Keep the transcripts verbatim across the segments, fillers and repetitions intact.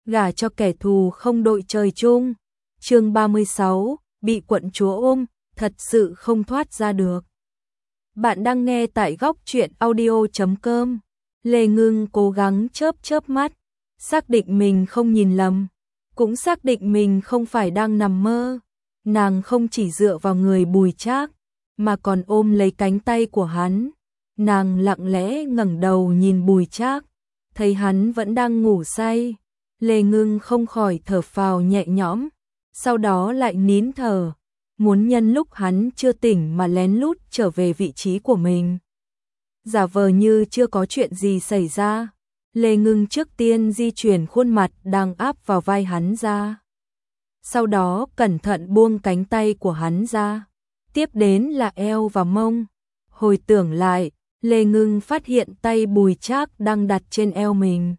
gả cho kẻ thù không đội trời chung. Chương ba mươi sáu, bị quận chúa ôm, thật sự không thoát ra được. Bạn đang nghe tại góc truyện audio chấm com. Lê Ngưng cố gắng chớp chớp mắt, xác định mình không nhìn lầm, cũng xác định mình không phải đang nằm mơ. Nàng không chỉ dựa vào người Bùi Trác, mà còn ôm lấy cánh tay của hắn. Nàng lặng lẽ ngẩng đầu nhìn Bùi Trác, thấy hắn vẫn đang ngủ say. Lê Ngưng không khỏi thở phào nhẹ nhõm, sau đó lại nín thở, muốn nhân lúc hắn chưa tỉnh mà lén lút trở về vị trí của mình. Giả vờ như chưa có chuyện gì xảy ra, Lê Ngưng trước tiên di chuyển khuôn mặt đang áp vào vai hắn ra. Sau đó cẩn thận buông cánh tay của hắn ra, tiếp đến là eo và mông. Hồi tưởng lại, Lê Ngưng phát hiện tay Bùi Trác đang đặt trên eo mình.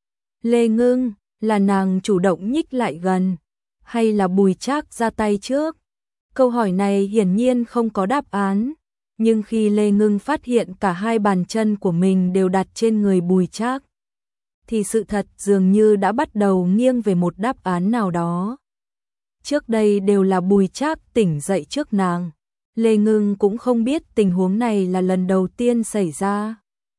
Lê Ngưng, là nàng chủ động nhích lại gần, hay là Bùi Trác ra tay trước? Câu hỏi này hiển nhiên không có đáp án, nhưng khi Lê Ngưng phát hiện cả hai bàn chân của mình đều đặt trên người Bùi Trác, thì sự thật dường như đã bắt đầu nghiêng về một đáp án nào đó. Trước đây đều là Bùi Trác tỉnh dậy trước nàng. Lê Ngưng cũng không biết tình huống này là lần đầu tiên xảy ra,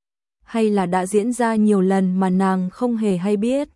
hay là đã diễn ra nhiều lần mà nàng không hề hay biết.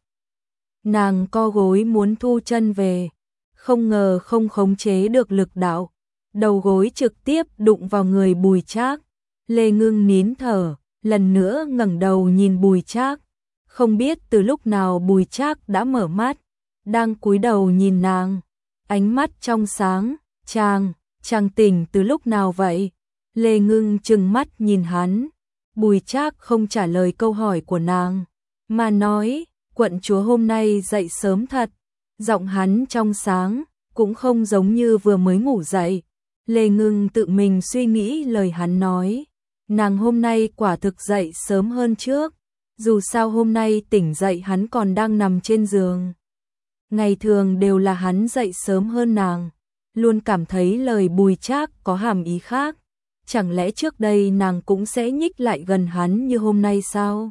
Nàng co gối muốn thu chân về, không ngờ không khống chế được lực đạo, đầu gối trực tiếp đụng vào người Bùi Trác. Lê Ngưng nín thở, lần nữa ngẩng đầu nhìn Bùi Trác. Không biết từ lúc nào Bùi Trác đã mở mắt, đang cúi đầu nhìn nàng, ánh mắt trong sáng. Chàng, chàng tỉnh từ lúc nào vậy? Lê Ngưng trừng mắt nhìn hắn. Bùi Trác không trả lời câu hỏi của nàng, mà nói, quận chúa hôm nay dậy sớm thật. Giọng hắn trong sáng, cũng không giống như vừa mới ngủ dậy. Lê Ngưng tự mình suy nghĩ lời hắn nói, nàng hôm nay quả thực dậy sớm hơn trước. Dù sao hôm nay tỉnh dậy hắn còn đang nằm trên giường. Ngày thường đều là hắn dậy sớm hơn nàng. Luôn cảm thấy lời Bùi Trác có hàm ý khác. Chẳng lẽ trước đây nàng cũng sẽ nhích lại gần hắn như hôm nay sao?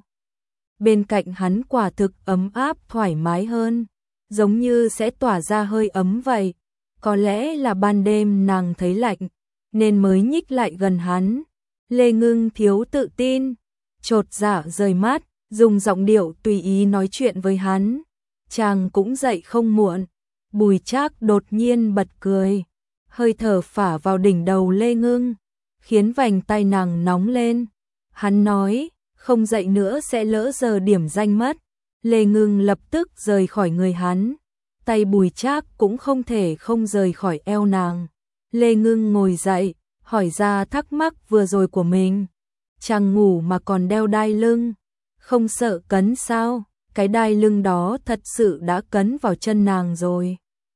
Bên cạnh hắn quả thực ấm áp thoải mái hơn, giống như sẽ tỏa ra hơi ấm vậy. Có lẽ là ban đêm nàng thấy lạnh, nên mới nhích lại gần hắn. Lê Ngưng thiếu tự tin, chột dạ rời mắt, dùng giọng điệu tùy ý nói chuyện với hắn. Chàng cũng dậy không muộn. Bùi Trác đột nhiên bật cười, hơi thở phả vào đỉnh đầu Lê Ngưng, khiến vành tai nàng nóng lên. Hắn nói, không dậy nữa sẽ lỡ giờ điểm danh mất. Lê Ngưng lập tức rời khỏi người hắn, tay Bùi Trác cũng không thể không rời khỏi eo nàng. Lê Ngưng ngồi dậy, hỏi ra thắc mắc vừa rồi của mình. Chàng ngủ mà còn đeo đai lưng, không sợ cấn sao? Cái đai lưng đó thật sự đã cấn vào chân nàng rồi.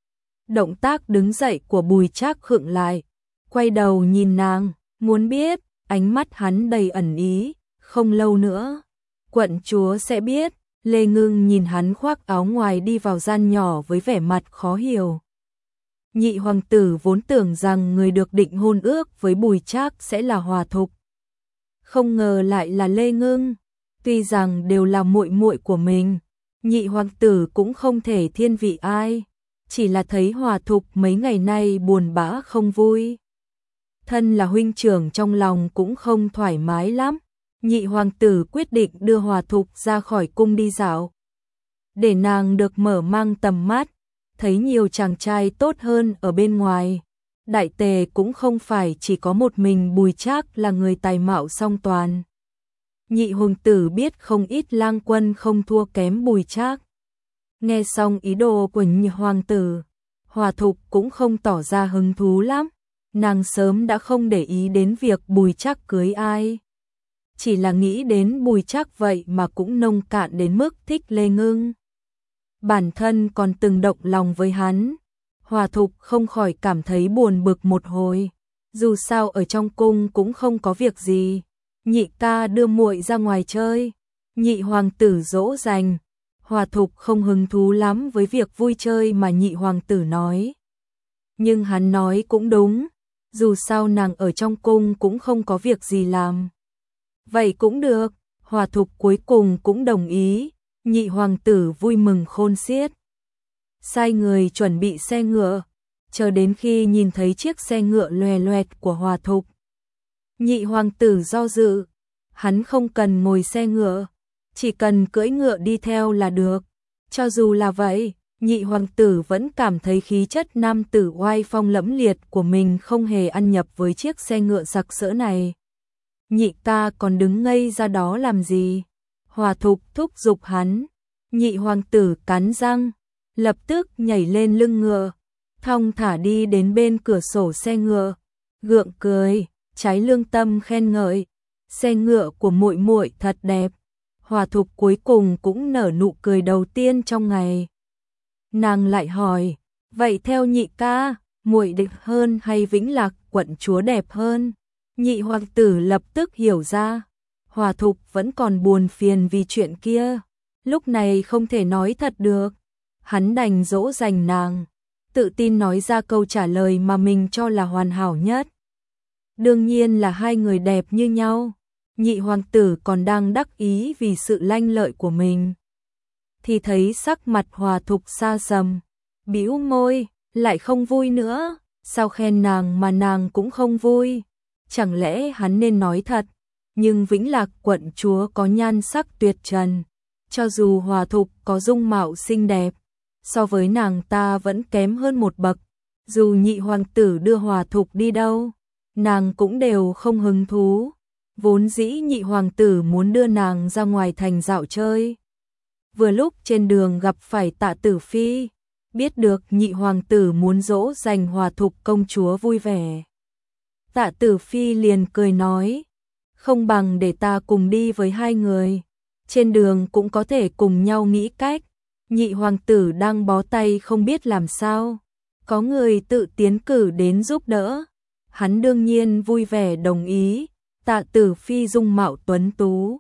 Động tác đứng dậy của Bùi Trác khựng lại, quay đầu nhìn nàng, muốn biết, ánh mắt hắn đầy ẩn ý. Không lâu nữa, quận chúa sẽ biết. Lê Ngưng nhìn hắn khoác áo ngoài đi vào gian nhỏ với vẻ mặt khó hiểu. Nhị hoàng tử vốn tưởng rằng người được định hôn ước với Bùi Trác sẽ là Hòa Thục, không ngờ lại là Lê Ngưng. Tuy rằng đều là muội muội của mình, nhị hoàng tử cũng không thể thiên vị ai, chỉ là thấy Hòa Thục mấy ngày nay buồn bã không vui. Thân là huynh trưởng trong lòng cũng không thoải mái lắm. Nhị hoàng tử quyết định đưa Hòa Thục ra khỏi cung đi dạo, để nàng được mở mang tầm mắt, thấy nhiều chàng trai tốt hơn ở bên ngoài. Đại tề cũng không phải chỉ có một mình Bùi Trác là người tài mạo song toàn. Nhị hoàng tử biết không ít lang quân không thua kém Bùi Trác. Nghe xong ý đồ của nhị hoàng tử, Hòa Thục cũng không tỏ ra hứng thú lắm. Nàng sớm đã không để ý đến việc Bùi Trác cưới ai, chỉ là nghĩ đến Bùi Trác vậy mà cũng nông cạn đến mức thích Lê Ngưng. Bản thân còn từng động lòng với hắn. Hòa Thục không khỏi cảm thấy buồn bực một hồi. Dù sao ở trong cung cũng không có việc gì. Nhị ca đưa muội ra ngoài chơi, nhị hoàng tử dỗ dành. Hòa Thục không hứng thú lắm với việc vui chơi mà nhị hoàng tử nói. Nhưng hắn nói cũng đúng, dù sao nàng ở trong cung cũng không có việc gì làm. Vậy cũng được, Hòa Thục cuối cùng cũng đồng ý. Nhị hoàng tử vui mừng khôn xiết. Sai người chuẩn bị xe ngựa, chờ đến khi nhìn thấy chiếc xe ngựa loè loẹt của Hòa Thục. Nhị hoàng tử do dự, hắn không cần ngồi xe ngựa, chỉ cần cưỡi ngựa đi theo là được. Cho dù là vậy, nhị hoàng tử vẫn cảm thấy khí chất nam tử oai phong lẫm liệt của mình không hề ăn nhập với chiếc xe ngựa sặc sỡ này. Nhị ca còn đứng ngây ra đó làm gì? Hòa Thục thúc giục hắn. Nhị hoàng tử cắn răng, lập tức nhảy lên lưng ngựa, thong thả đi đến bên cửa sổ xe ngựa, gượng cười, trái lương tâm khen ngợi, xe ngựa của muội muội thật đẹp. Hòa Thục cuối cùng cũng nở nụ cười đầu tiên trong ngày. Nàng lại hỏi, vậy theo nhị ca, muội đẹp hơn hay Vĩnh Lạc quận chúa đẹp hơn? Nhị hoàng tử lập tức hiểu ra, Hòa Thục vẫn còn buồn phiền vì chuyện kia, lúc này không thể nói thật được. Hắn đành dỗ dành nàng, tự tin nói ra câu trả lời mà mình cho là hoàn hảo nhất. Đương nhiên là hai người đẹp như nhau. Nhị hoàng tử còn đang đắc ý vì sự lanh lợi của mình, thì thấy sắc mặt Hòa Thục xa sầm, bĩu môi, lại không vui nữa. Sao khen nàng mà nàng cũng không vui? Chẳng lẽ hắn nên nói thật? Nhưng Vĩnh Lạc quận chúa có nhan sắc tuyệt trần, cho dù Hòa Thục có dung mạo xinh đẹp, so với nàng ta vẫn kém hơn một bậc. Dù nhị hoàng tử đưa Hòa Thục đi đâu, nàng cũng đều không hứng thú. Vốn dĩ nhị hoàng tử muốn đưa nàng ra ngoài thành dạo chơi. Vừa lúc trên đường gặp phải Tạ Tử Phi, biết được nhị hoàng tử muốn dỗ dành Hòa Thục công chúa vui vẻ. Tạ Tử Phi liền cười nói, không bằng để ta cùng đi với hai người, trên đường cũng có thể cùng nhau nghĩ cách. Nhị hoàng tử đang bó tay không biết làm sao, có người tự tiến cử đến giúp đỡ, hắn đương nhiên vui vẻ đồng ý. Tạ Tử Phi dung mạo tuấn tú,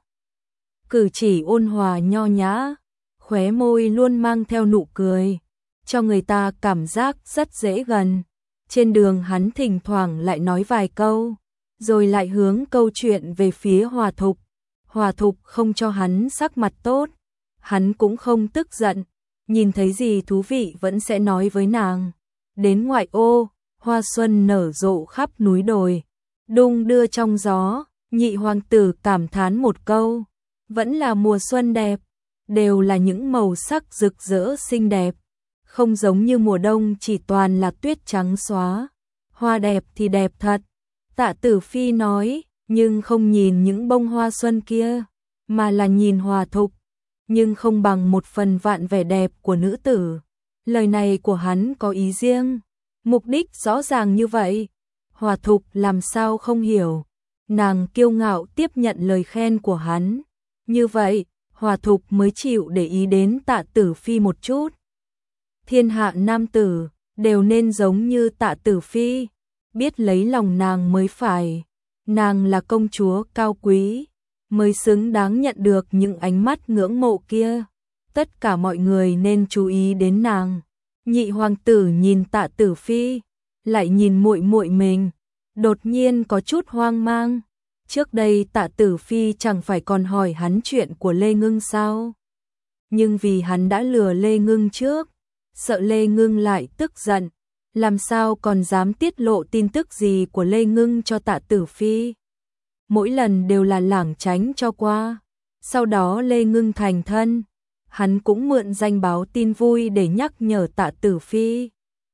cử chỉ ôn hòa nho nhã, khóe môi luôn mang theo nụ cười, cho người ta cảm giác rất dễ gần. Trên đường hắn thỉnh thoảng lại nói vài câu, rồi lại hướng câu chuyện về phía Hòa Thục. Hòa Thục không cho hắn sắc mặt tốt, hắn cũng không tức giận, nhìn thấy gì thú vị vẫn sẽ nói với nàng. Đến ngoại ô, hoa xuân nở rộ khắp núi đồi, đung đưa trong gió, nhị hoàng tử cảm thán một câu, vẫn là mùa xuân đẹp, đều là những màu sắc rực rỡ xinh đẹp, không giống như mùa đông chỉ toàn là tuyết trắng xóa. Hoa đẹp thì đẹp thật, Tạ Tử Phi nói, nhưng không nhìn những bông hoa xuân kia, mà là nhìn Hòa Thục, nhưng không bằng một phần vạn vẻ đẹp của nữ tử. Lời này của hắn có ý riêng, mục đích rõ ràng như vậy. Hòa Thục làm sao không hiểu, nàng kiêu ngạo tiếp nhận lời khen của hắn. Như vậy, Hòa Thục mới chịu để ý đến Tạ Tử Phi một chút. Thiên hạ nam tử đều nên giống như Tạ Tử Phi, biết lấy lòng nàng mới phải. Nàng là công chúa cao quý, mới xứng đáng nhận được những ánh mắt ngưỡng mộ kia. Tất cả mọi người nên chú ý đến nàng. Nhị hoàng tử nhìn Tạ Tử Phi, lại nhìn muội muội mình, đột nhiên có chút hoang mang. Trước đây Tạ Tử Phi chẳng phải còn hỏi hắn chuyện của Lê Ngưng sao? Nhưng vì hắn đã lừa Lê Ngưng trước, sợ Lê Ngưng lại tức giận, làm sao còn dám tiết lộ tin tức gì của Lê Ngưng cho Tạ Tử Phi. Mỗi lần đều là lảng tránh cho qua. Sau đó Lê Ngưng thành thân, hắn cũng mượn danh báo tin vui để nhắc nhở Tạ Tử Phi.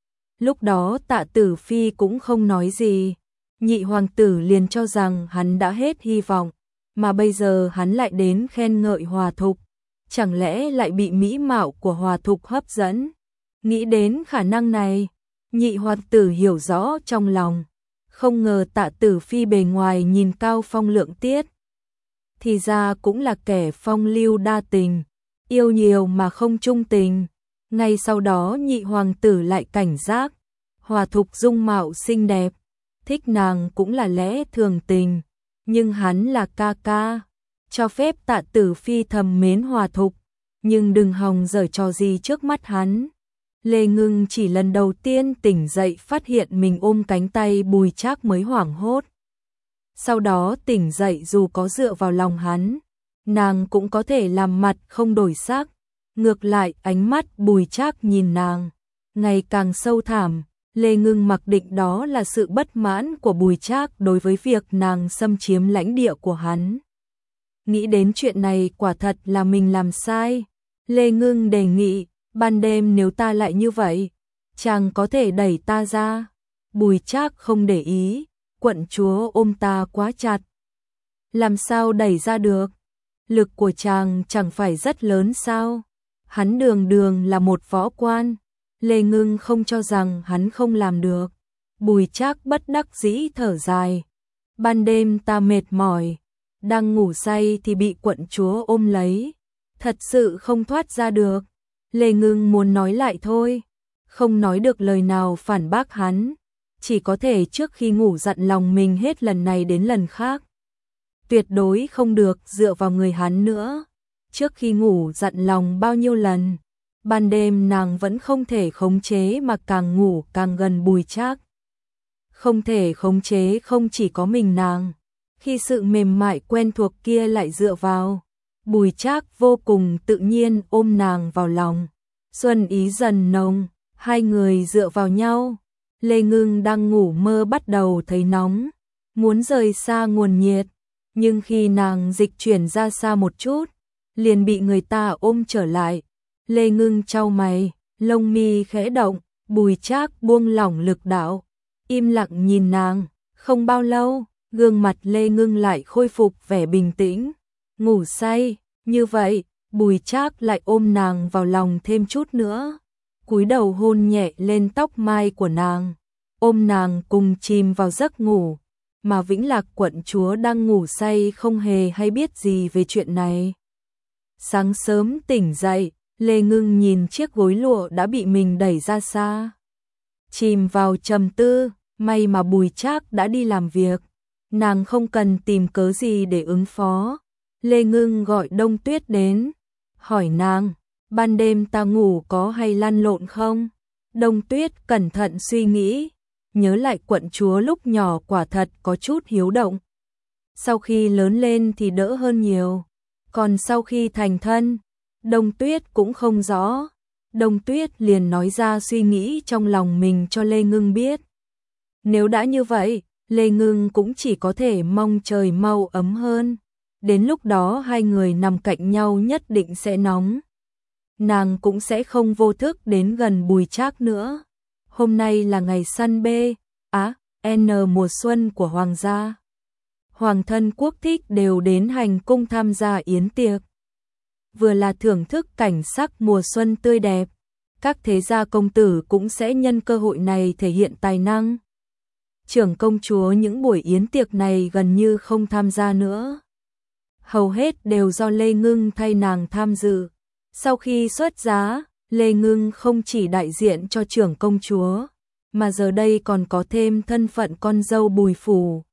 Lúc đó Tạ Tử Phi cũng không nói gì, nhị hoàng tử liền cho rằng hắn đã hết hy vọng, mà bây giờ hắn lại đến khen ngợi Hòa Thục, chẳng lẽ lại bị mỹ mạo của Hòa Thục hấp dẫn? Nghĩ đến khả năng này, nhị hoàng tử hiểu rõ trong lòng, không ngờ Tạ Tử Phi bề ngoài nhìn cao phong lượng tiết, thì ra cũng là kẻ phong lưu đa tình, yêu nhiều mà không trung tình. Ngay sau đó nhị hoàng tử lại cảnh giác, Hòa Thục dung mạo xinh đẹp, thích nàng cũng là lẽ thường tình, nhưng hắn là ca ca, cho phép Tạ Tử Phi thầm mến Hòa Thục, nhưng đừng hòng giở trò gì trước mắt hắn. Lê Ngưng chỉ lần đầu tiên tỉnh dậy phát hiện mình ôm cánh tay Bùi Trác mới hoảng hốt. Sau đó tỉnh dậy dù có dựa vào lòng hắn, nàng cũng có thể làm mặt không đổi sắc. Ngược lại ánh mắt Bùi Trác nhìn nàng, ngày càng sâu thẳm. Lê Ngưng mặc định đó là sự bất mãn của Bùi Trác đối với việc nàng xâm chiếm lãnh địa của hắn. Nghĩ đến chuyện này quả thật là mình làm sai. Lê Ngưng đề nghị, ban đêm nếu ta lại như vậy, chàng có thể đẩy ta ra. Bùi Trác không để ý, quận chúa ôm ta quá chặt. Làm sao đẩy ra được? Lực của chàng chẳng phải rất lớn sao? Hắn đường đường là một võ quan. Lê Ngưng không cho rằng hắn không làm được. Bùi Trác bất đắc dĩ thở dài. Ban đêm ta mệt mỏi, đang ngủ say thì bị quận chúa ôm lấy. Thật sự không thoát ra được. Lê Ngưng muốn nói lại thôi, không nói được lời nào phản bác hắn. Chỉ có thể trước khi ngủ dặn lòng mình hết lần này đến lần khác. Tuyệt đối không được dựa vào người hắn nữa. Trước khi ngủ dặn lòng bao nhiêu lần. Ban đêm nàng vẫn không thể khống chế mà càng ngủ càng gần Bùi Trác. Không thể khống chế không chỉ có mình nàng. Khi sự mềm mại quen thuộc kia lại dựa vào, Bùi Trác vô cùng tự nhiên ôm nàng vào lòng. Xuân ý dần nồng, hai người dựa vào nhau. Lê Ngưng đang ngủ mơ bắt đầu thấy nóng, muốn rời xa nguồn nhiệt. Nhưng khi nàng dịch chuyển ra xa một chút, liền bị người ta ôm trở lại. Lê Ngưng chau mày, lông mi khẽ động, Bùi Trác buông lỏng lực đạo, im lặng nhìn nàng. Không bao lâu, gương mặt Lê Ngưng lại khôi phục vẻ bình tĩnh, ngủ say. Như vậy, Bùi Trác lại ôm nàng vào lòng thêm chút nữa, cúi đầu hôn nhẹ lên tóc mai của nàng, ôm nàng cùng chìm vào giấc ngủ. Mà Vĩnh Lạc quận chúa đang ngủ say không hề hay biết gì về chuyện này. Sáng sớm tỉnh dậy, Lê Ngưng nhìn chiếc gối lụa đã bị mình đẩy ra xa, chìm vào trầm tư. May mà Bùi Trác đã đi làm việc, nàng không cần tìm cớ gì để ứng phó. Lê Ngưng gọi Đông Tuyết đến, hỏi nàng, ban đêm ta ngủ có hay lăn lộn không? Đông Tuyết cẩn thận suy nghĩ, nhớ lại quận chúa lúc nhỏ quả thật có chút hiếu động. Sau khi lớn lên thì đỡ hơn nhiều, còn sau khi thành thân, Đông Tuyết cũng không rõ. Đông Tuyết liền nói ra suy nghĩ trong lòng mình cho Lê Ngưng biết. Nếu đã như vậy, Lê Ngưng cũng chỉ có thể mong trời mau ấm hơn. Đến lúc đó hai người nằm cạnh nhau nhất định sẽ nóng. Nàng cũng sẽ không vô thức đến gần Bùi Trác nữa. Hôm nay là ngày săn bê, á, N mùa xuân của Hoàng gia. Hoàng thân quốc thích đều đến hành cung tham gia yến tiệc. Vừa là thưởng thức cảnh sắc mùa xuân tươi đẹp, các thế gia công tử cũng sẽ nhân cơ hội này thể hiện tài năng. Trưởng công chúa những buổi yến tiệc này gần như không tham gia nữa. Hầu hết đều do Lê Ngưng thay nàng tham dự. Sau khi xuất giá, Lê Ngưng không chỉ đại diện cho trưởng công chúa, mà giờ đây còn có thêm thân phận con dâu Bùi phủ.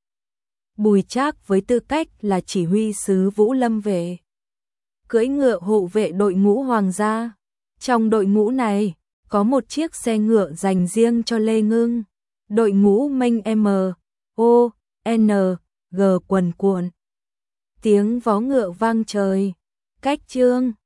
Bùi Trác với tư cách là chỉ huy sứ Vũ Lâm vệ, cưỡi ngựa hộ vệ đội ngũ hoàng gia. Trong đội ngũ này, có một chiếc xe ngựa dành riêng cho Lê Ngưng. Đội ngũ mênh M, O, N, G quần cuộn. Tiếng vó ngựa vang trời. Cách chương